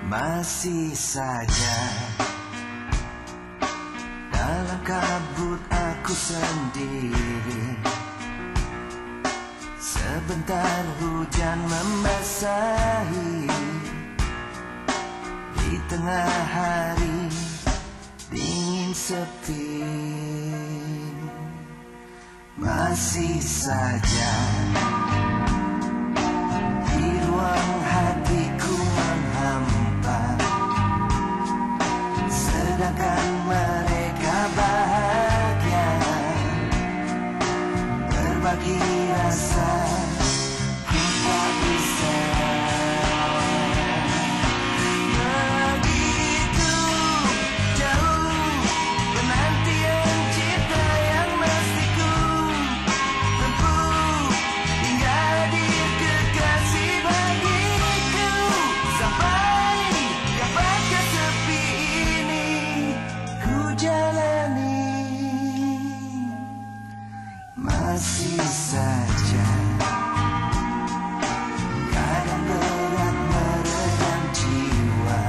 Masih saja dalam kabut aku sendiri. Sebentar hujan membasahi di tengah hari dingin sepi. Masih saja di ruang hatiku menghampa, sedangkan mereka bahagia berbagi rasa. Ku tak bisa begitu jauh penantian cinta yang mesti ku tempuh hingga hadir kekasih bagiku. Sampai kapankah sepi ini ku jalani? Masih saja kadang berat meredam jiwa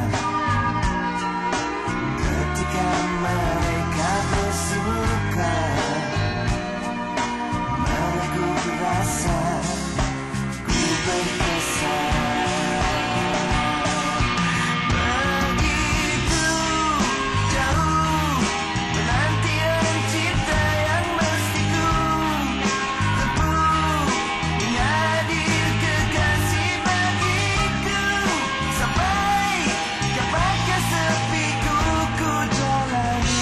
ketika mereka bersuka, meregut rasa ku berkesan. Begitu jauh penantian cinta yang mesti ku tempuh hingga hadir kekasih bagiku. Sampai kapankah sepiku ku jalani?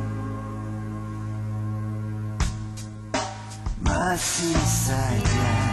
Masih saja